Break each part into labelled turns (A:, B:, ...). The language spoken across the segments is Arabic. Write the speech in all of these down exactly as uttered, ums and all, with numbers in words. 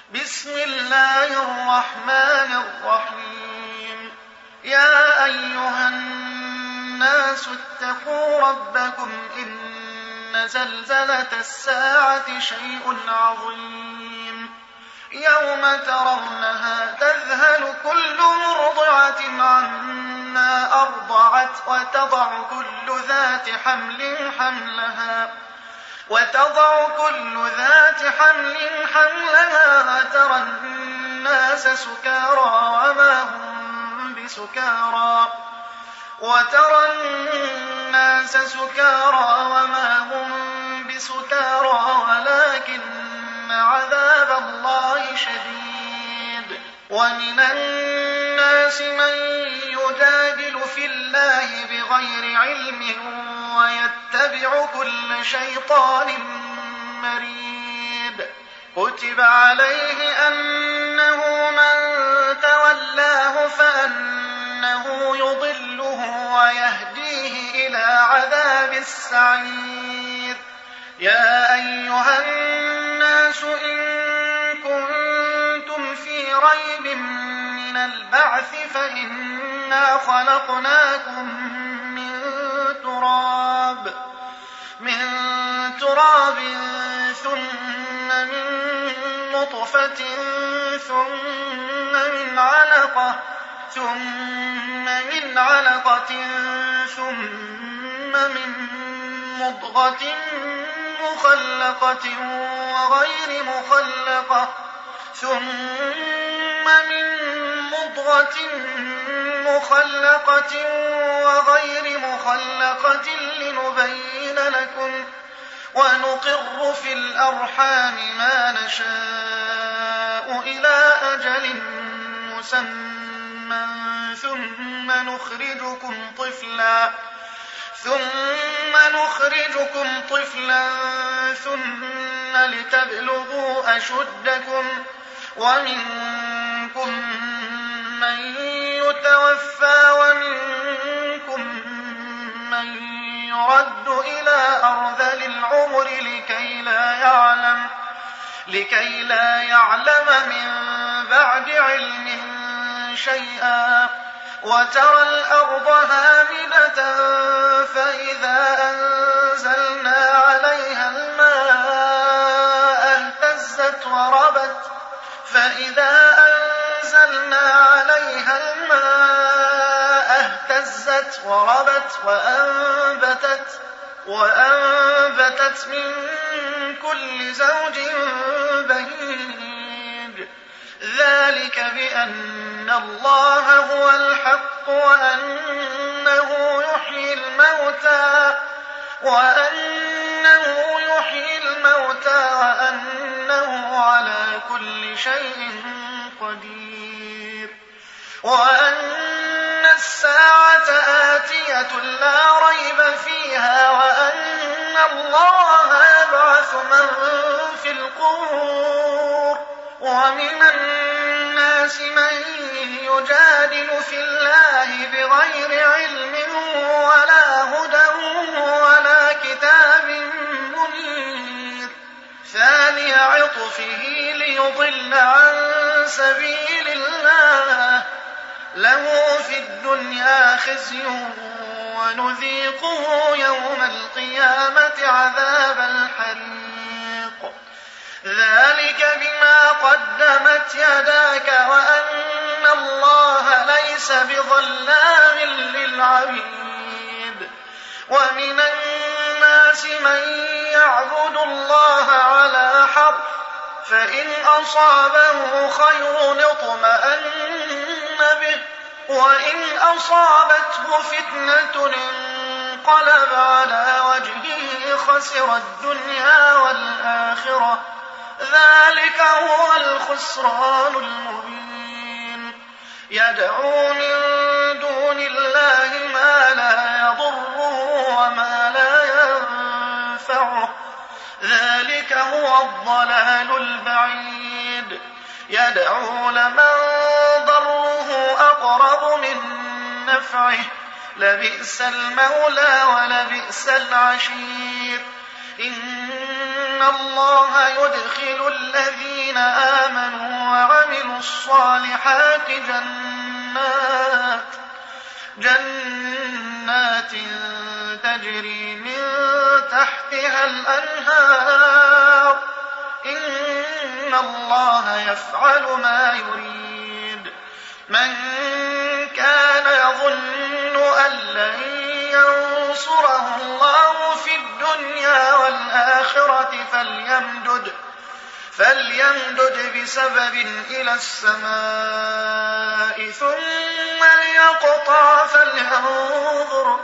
A: بسم الله الرحمن الرحيم يا أيها الناس اتقوا ربكم إن زلزلة الساعة شيء عظيم يوم ترونها تذهل كل مرضعة عما أرضعت وتضع كل ذات حمل حملها وتضع كل ذات حمل حملها وترى الناس سكارى وما هم بسكارى وترى الناس سكارى وما هم بسكارى ولكن عذاب الله شديد. ومن الناس من يجادل في الله بغير علم ويتبع كل شيطان مريد. كتب عليه أنه من تولاه فأنه يضله ويهديه إلى عذاب السعير. يا أيها الناس إن كنتم في ريب من البعث فإنا خلقناكم من تراب من تراب ثم من نطفة ثم من علقة ثم من علقة ثم من مضغة مخلقة وغير مخلقة ثم من مضغة مخلقة وغير مخلقة لنبين لكم ونقر في الأرحام ما نشاء إلى أجل مسمى ثم نخرجكم طفلا ثم نخرجكم طفلا ثم لتبلغوا أشدكم ومنكم من يتوفى ومنكم من يرد إلى أرذل العمر لكي لا يعلم لكي لا يعلم من بعد علم شيئا. وترى الأرض هامدة فإذا أنزلنا عليها الماء اهتزت وربت فإذا أنزلنا عليها الماء اهتزت وربت وأنبتت وأنبتت من كل زوج بهيج. ذلك بأن الله هو الحق وأنه يحيي الموتى وأنه يحيي الموتى وأنه على كل شيء قدير وأن الساعة آتية لا ريب فيها وأن الله يبعث من في القبور. ومن الناس من يجادل في الله بغير علم ولا هدى ولا كتاب منير. ثاني عطفه ليضل عن سبيل الله له في الدنيا خزي ونذيقه يوم القيامة عذاب الحريق. ذلك بما قدمت يداك وأن الله ليس بظلام للعبيد. ومن الناس من يعبد الله على حرف فإن أصابه خير اطمأن به وإن أصابته فتنة انقلب على وجهه خسر الدنيا والآخرة. ذلك هو الخسران المبين. يدعو من دون الله ما لا يضره وما لا ينفعه. ذلك هو الضلال البعيد. يدعو لمن ضره أقرب من نفعه لبئس المولى ولبئس العشير. إن الله يدخل الذين آمنوا وعملوا الصالحات جنات جنات تجري من تحتها الأنهار إن الله يفعل ما يريد. من كان يظن أن لن ينصره الله في الدنيا والآخرة فليمدد فليمدد بسبب إلى السماء ثم ليقطع فلينظر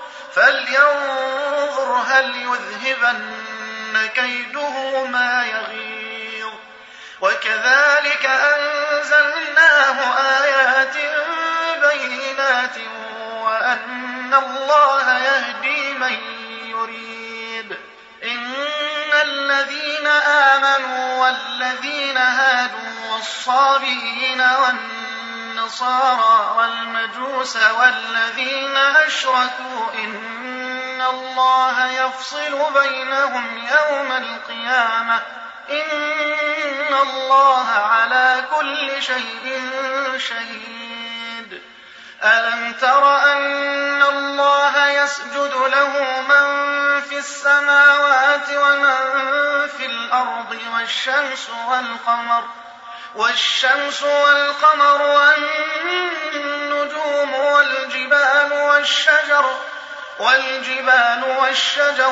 A: فلينظر هل يذهبن كيده ما يغيظ. وكذلك أنزلناه آيات بينات وأن الله يهدي من يريد. إن الذين آمنوا والذين هادوا والصابئين والنصارى والمجوس والذين أشركوا إن الله يفصل بينهم يوم القيامة إن الله على كل شيء شهيد. ألم تر أن الله يسجد له من في السماوات ومن في الأرض والشمس والقمر والشمس والقمر والنجوم والجبال والشجر والجبال والشجر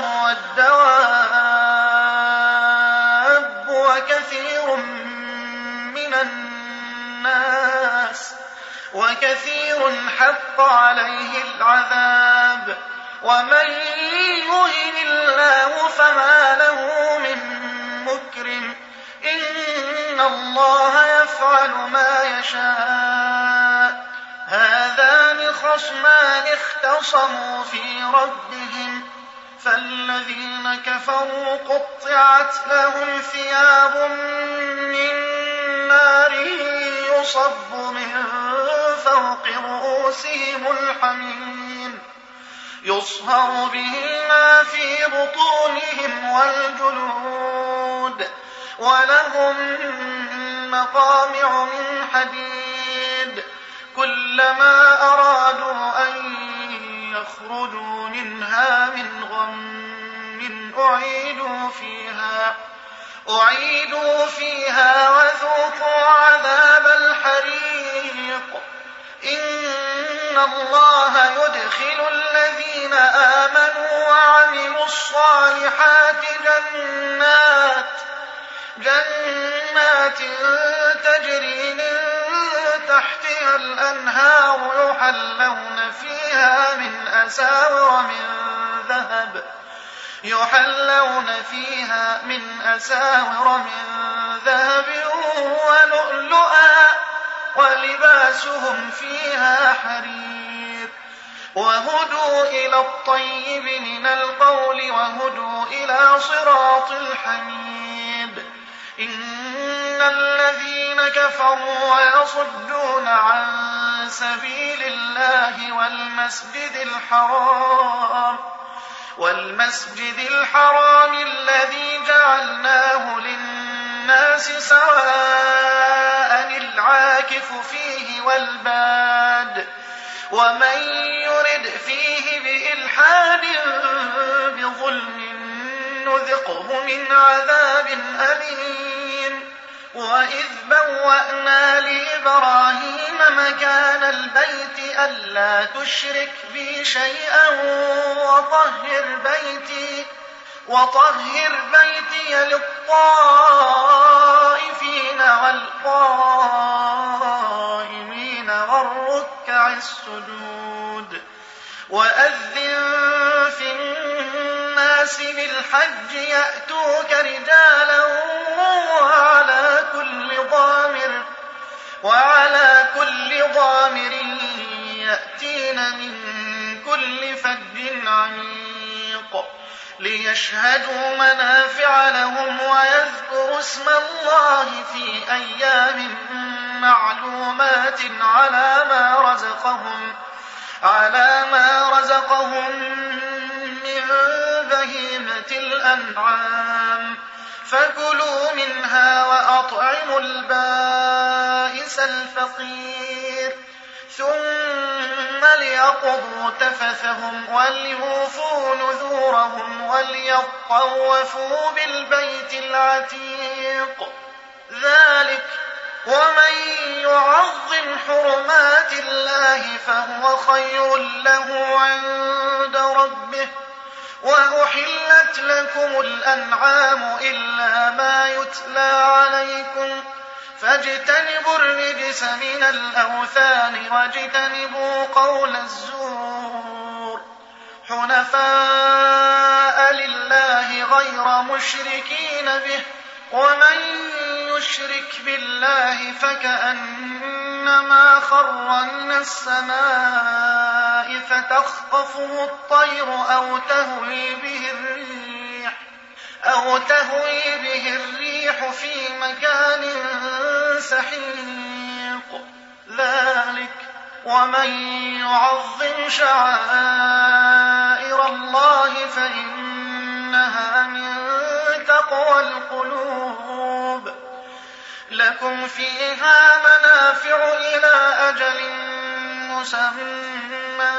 A: والدواب وكثير من الناس وكثير حق عليه العذاب. ومن يهن الله فما له من مكرم إن الله يفعل ما يشاء. هذان خصمان اختصموا في ربهم فالذين كفروا قطعت لهم ثياب من نار يصب من فوق رؤوسهم الحميم يصهر به ما في بطونهم والجلود ولهم مقامع من حديد كلما أرادوا أن يخرجوا منها من غم أعيدوا فيها أعيدوا فيها وذوقوا عذاب الحريق. إن الله يدخل الذين آمنوا وعملوا الصالحات جنات جنات تجري من تحتها الأنهار يحلون فيها من أساور من ذهب يحلون فيها من أساور من ذهب ولؤلؤا ولباسهم فيها حرير وهدوا إلى الطيب من القول وهدوا إلى صراط الحميد. إن الذين كفروا ويصدون عن سبيل الله والمسجد الحرام والمسجد الحرام الذي جعلناه للناس سواء العاكف فيه والباد ومن يرد فيه بإلحاد بظلم نذقه من عذاب أليم. وإذ بوأنا لإبراهيم مكان البيت ألا تشرك بي شيئا وطهر بيتي وطهر بيتي للطائفين والقائمين والركع السجود. وأذن في الناس بالحج يأتوك رجالا وعلى كل ضامر وعلى كل ضامر يأتين من كل فج عميق ليشهدوا منافع لهم ويذكروا اسم الله في أيام معلومات على ما رزقهم على ما رزقهم من بهيمة الأنعام فكلوا منها وأطعموا البائس بئس الفقير ثم ليقضوا تفثهم وليوفوا نذورهم وليطوفوا بالبيت العتيق ذلك ومن يعظم حرمات الله فهو خير له عند ربه وأحلت لكم الأنعام إلا ما يتلى عليكم فاجتنبوا الرجس من الأوثان واجتنبوا قول الزور حنفاء لله غير مشركين به ومن يشرك بالله فكأنما خر من السماء فتخطفه الطير أو تهوي به الريح أو تهوي به الريح في مكان سحيق ذلك ومن يعظم شعائر الله فإنها من تقوى القلوب لكم فيها منافع إلى أجل مسمى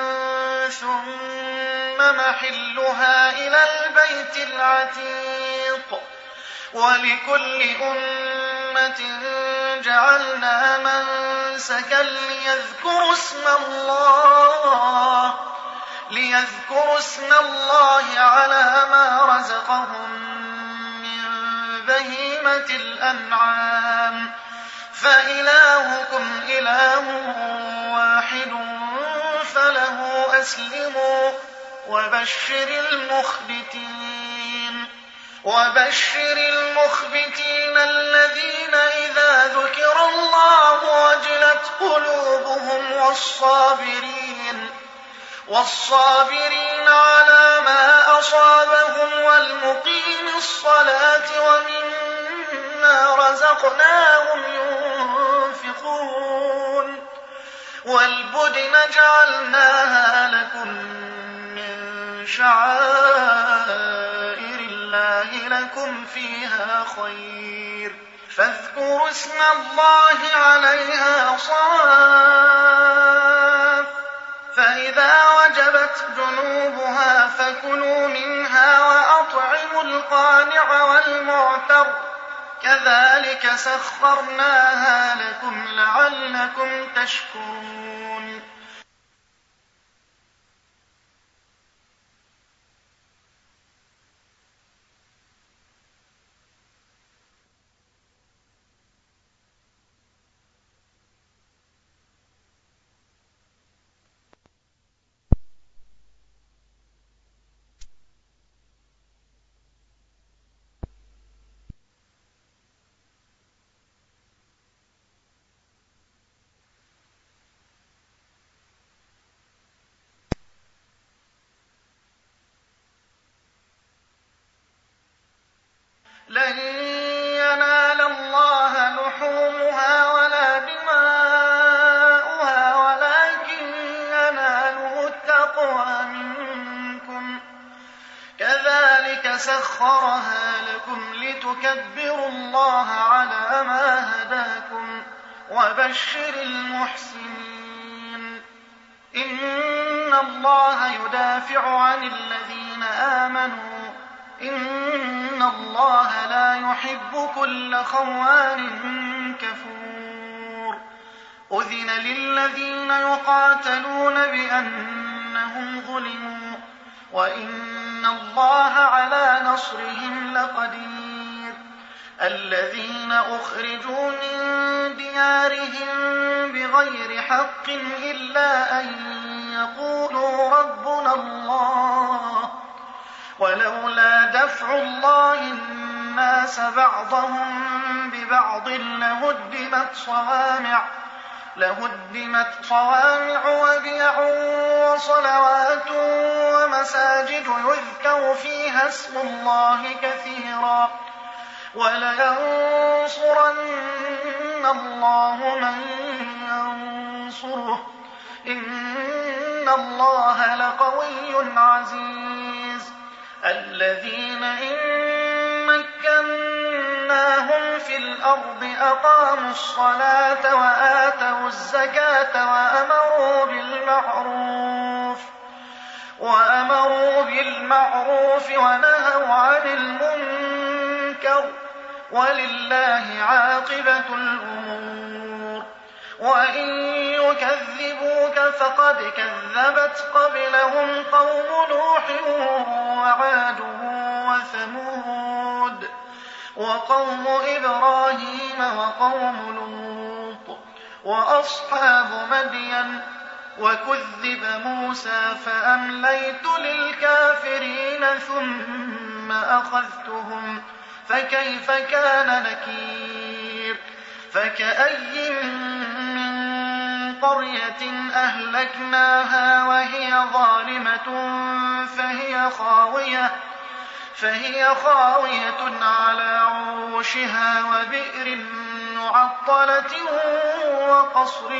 A: ثم محلها إلى البيت العتيق ولكل أمة جعلنا منسكا ليذكروا اسم الله ليذكروا اسم الله على ما رزقهم من بهيمة الأنعام فإلهكم إله واحد فله أسلموا وبشر المخبتين وبشر المخبتين الذين إذا ذكر الله وجلت قلوبهم والصابرين والصابرين على ما أصابهم والمقيم الصلاة ومما رزقناهم ينفقون والبدن جعلناها لكم من شعائر الله لكم فيها خير فاذكروا اسم الله عليها صواف فإذا وجبت جنوبها فكلوا منها وأطعموا القانع والمعتر كذلك سخرناها لكم لعلكم تشكرون لن ينال الله لحومها ولا دماؤها ولكن يناله التقوى منكم كذلك سخرها لكم لتكبروا الله على ما هداكم وبشر المحسنين إن الله يدافع عن الذين آمنوا إن الله لا يحب كل خوان كفور أذن للذين يقاتلون بأنهم ظلموا وإن الله على نصرهم لقدير الذين أخرجوا من ديارهم بغير حق إلا أن يقولوا ربنا الله ولولا دفع الله الناس بعضهم ببعض لهدمت صوامع لهدمت صوامع وبيع وصلوات ومساجد يذكر فيها اسم الله كثيرا ولينصرن الله من ينصره إن الله لقوي عزيز الذين إن مكناهم مكناهم في الأرض أقاموا الصلاة وآتوا الزكاة وأمروا بالمعروف وأمروا بالمعروف ونهوا عن المنكر ولله عاقبة الأمور. وإن يكذبوك فقد كذبت قبلهم قوم نوح وعاد وثمود وقوم إبراهيم وقوم لوط وأصحاب مدين وكذب موسى فأمليت للكافرين ثم أخذتهم فكيف كان نكير. فكأي من قرية أهلكناها وهي ظالمة فهي خاوية فهي خاوية على عروشها وبئر معطلة وقصر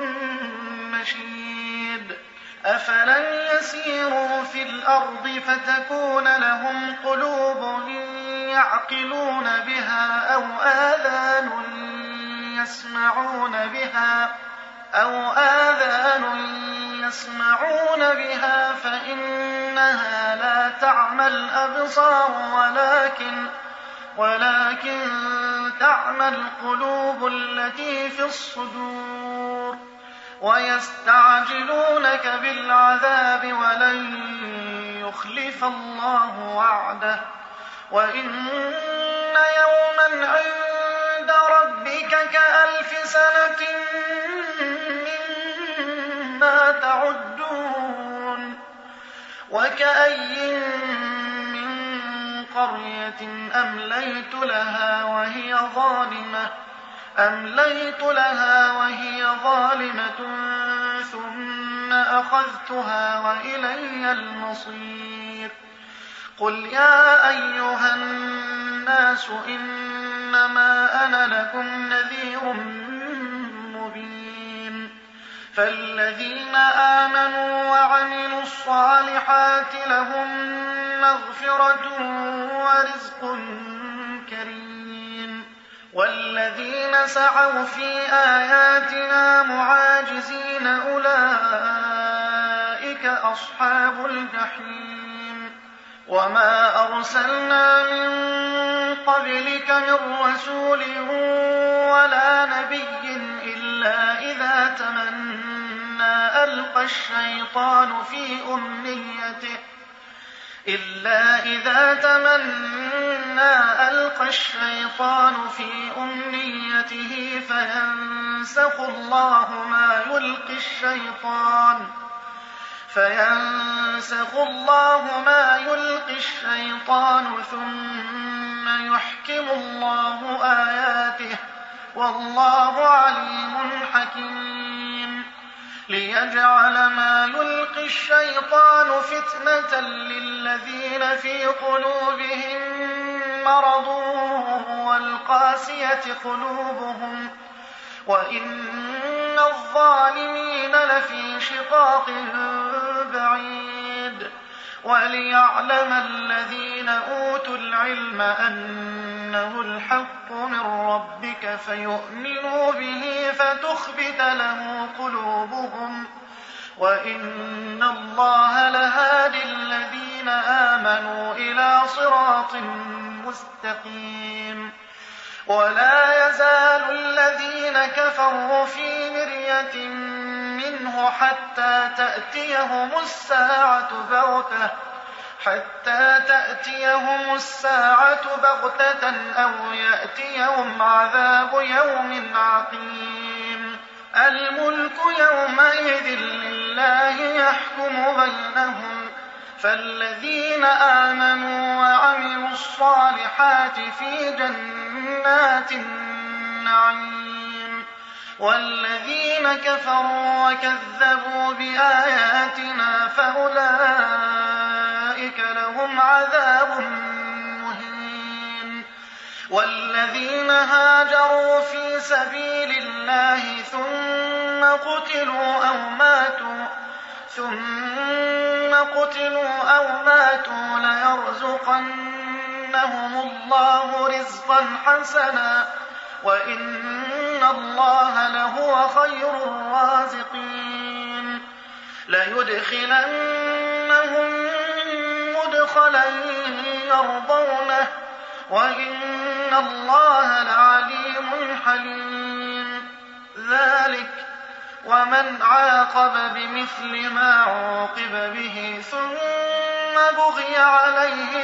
A: مشيد. أفلم يسيروا في الأرض فتكون لهم قلوب يعقلون بها أو آذان يسمعون بها أو آذان يسمعون بها فإنها لا تعمى الأبصار ولكن ولكن تعمى القلوب التي في الصدور. ويستعجلونك بالعذاب ولن يخلف الله وعده وإن يوما عند ربك كألف سنة مما تعدون. وكأي من قرية أمليت لها وهي ظالمة أمليت لها وهي ظالمة ثم أخذتها وإلي المصير. قل يا أيها الناس إنما أنا لكم نذير مبين. فالذين آمنوا وعملوا الصالحات لهم مغفرة ورزق كريم. والذين سعوا في آياتنا معاجزين أولئك أصحاب الجحيم. وما أرسلنا من قبلك من رسول ولا نبي إلا إذا تمنى ألقى الشيطان في أمنيته إلا إذا تمنى ألقى الشيطان في أمنيته فينسخ الله ما يلقي الشيطان فينسخ الله ما يلقي الشيطان ثم يحكم الله آياته والله عليم حكيم. ليجعل ما يلقي الشيطان فتنة للذين في قلوبهم مرض والقاسية قلوبهم وإن الظالمين لفي شقاق بعيد. وليعلم الذين أوتوا العلم أنه الحق من ربك فيؤمنوا به فتخبت له قلوبهم وإن الله لهادي الذين آمنوا إلى صراط مستقيم. ولا يزال الذين كفروا في مرية منه حتى تأتيهم الساعة بغتة حتى تأتيهم الساعة بغتة أو يأتيهم عذاب يوم عقيم. الملك يومئذ لله يحكم بينهم فالذين آمنوا وعملوا الصالحات في جنات النعيم والذين كفروا وكذبوا بآياتنا فأولئك لهم عذاب مهين. والذين هاجروا في سبيل الله ثم قتلوا أو ماتوا ثم قتلوا أو ماتوا ليرزقنهم ليرزقنهم الله رزقا حسنا وإن الله لهو خير الرازقين ليدخلنهم مدخلا يرضونه وإن الله لعليم حليم ذلك ومن عاقب بمثل ما عوقب به ثم بغي عليه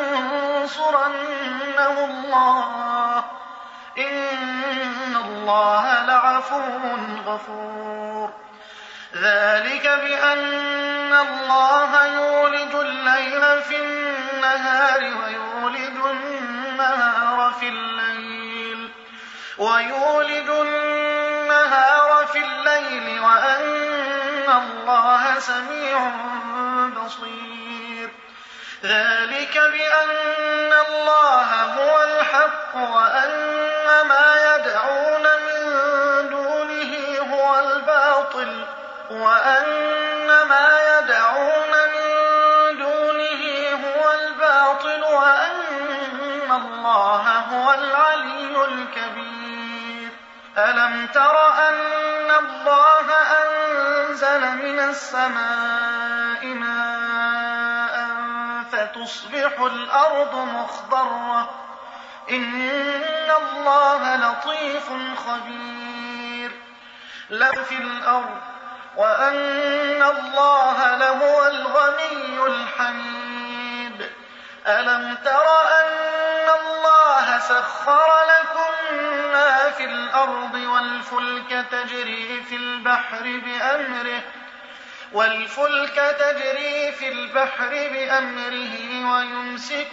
A: لينصرنه الله إن الله لعفو غفور ذلك بأن الله يولج الليل في النهار ويولج النهار في الليل ويولج النهار في الليل وأن الله سميع بصير ذلك بأن الله هو الحق وأن ما يدعون من دونه هو الباطل وأن ما يدعون من دونه هو الباطل وأن الله هو العلي الكبير ألم تر أن الله أنزل من السماء ماء فتصبح الأرض مخضرة إن الله لطيف خبير لا في الأرض وأن الله لهو الغني الحميد ألم تر أن الله سخر لكم ما في الأرض والفلك تجري في البحر بأمره والفلك تجري في البحر بأمره ويمسك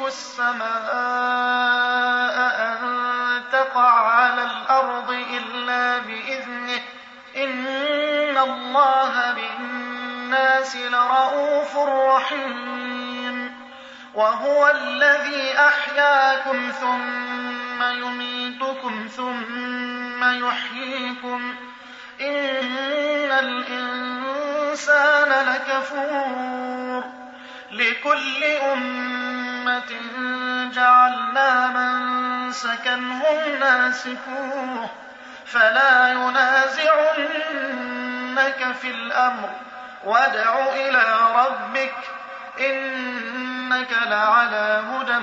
A: السماء أن تقع على الأرض إلا بإذنه إن الله بالناس لرءوف رحيم وهو الذي أحياكم ثم يميتكم ثم يحييكم إن الإنسان لكفور لكل أمة جعلنا منسكا هم ناسكوه فلا ينازعنك في الأمر وادع إلى ربك إنك لعلى هدى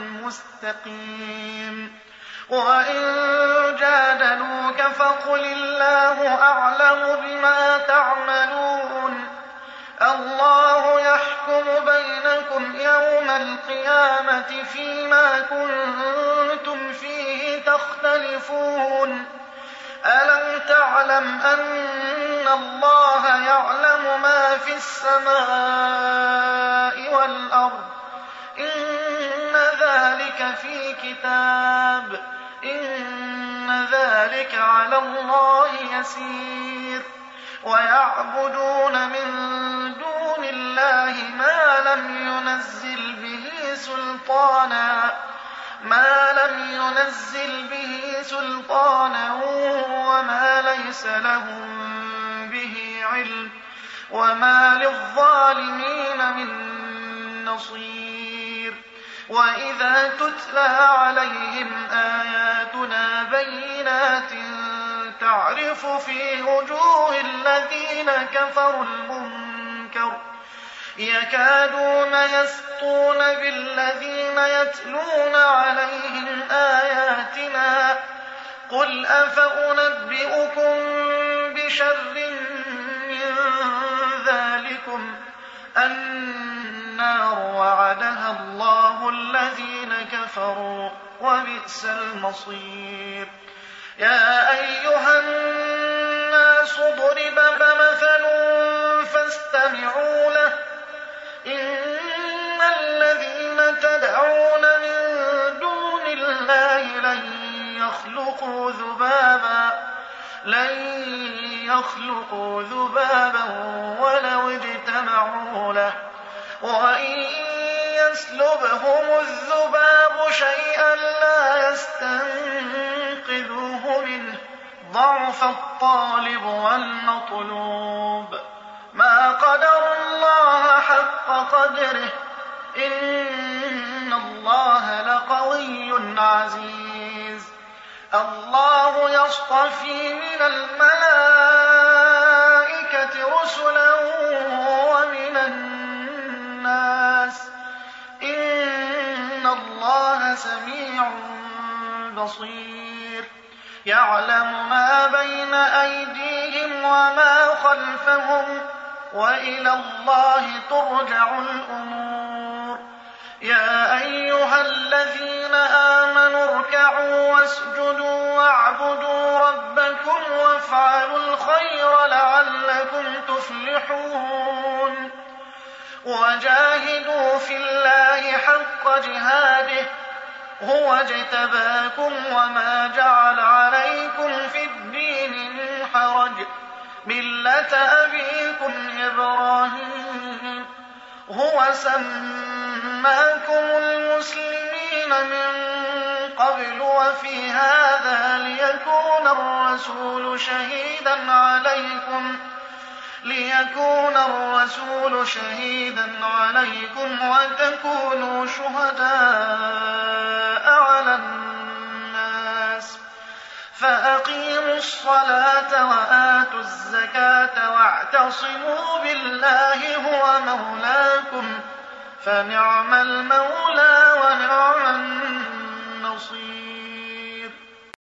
A: مستقيم وإن جادلوك فقل الله أعلم بما تعملون الله يحكم بينكم يوم القيامة فيما كنتم فيه تختلفون ألم تعلم أن الله يعلم ما في السماء والأرض إن ذلك في كتاب إن ذلك على الله يسير ويعبدون من دون الله ما لم ينزل به سلطانا ما لم ينزل به سلطانا وما ليس لهم به علم وما للظالمين من نصير وإذا تتلى عليهم آياتنا بينات تعرف في وجوه الذين كفروا المنكر يكادون يسطون بالذين يتلون عليهم آياتنا قل أفأنبئكم بشر من ذلكم النار وعدها الله الذين كفروا وبئس المصير يا أيها الناس ضرب مثل فاستمعوا له إن الذين تدعون من دون الله لن يخلقوا ذبابا لن يخلقوا ذبابا ولو اجتمعوا له وإن يسلبهم الذباب شيئا لا يستنقذوه منه ضعف الطالب والمطلوب ما قدروا الله حق قدره إن الله لقوي عزيز الله يصطفي من الملائكة رسلا ومن الناس إن الله سميع بصير يعلم ما بين أيديهم وما خلفهم وإلى الله ترجع الأمور يا أيها الذين آمنوا اركعوا واسجدوا واعبدوا ربكم وافعلوا الخير لعلكم تفلحون وجاهدوا في الله حق جهاده هو اجتباكم وما جعل عليكم في الدين من حرج ملة أبيكم إبراهيم هو سماكم المسلمين من قبل وفي هذا ليكون الرسول شهيدا عليكم ليكون الرسول شهيدا عليكم وتكونوا شهداء على الناس فأقيموا الصلاة وآتوا الزكاة واعتصموا بالله هو مولاكم فنعم المولى ونعم النصير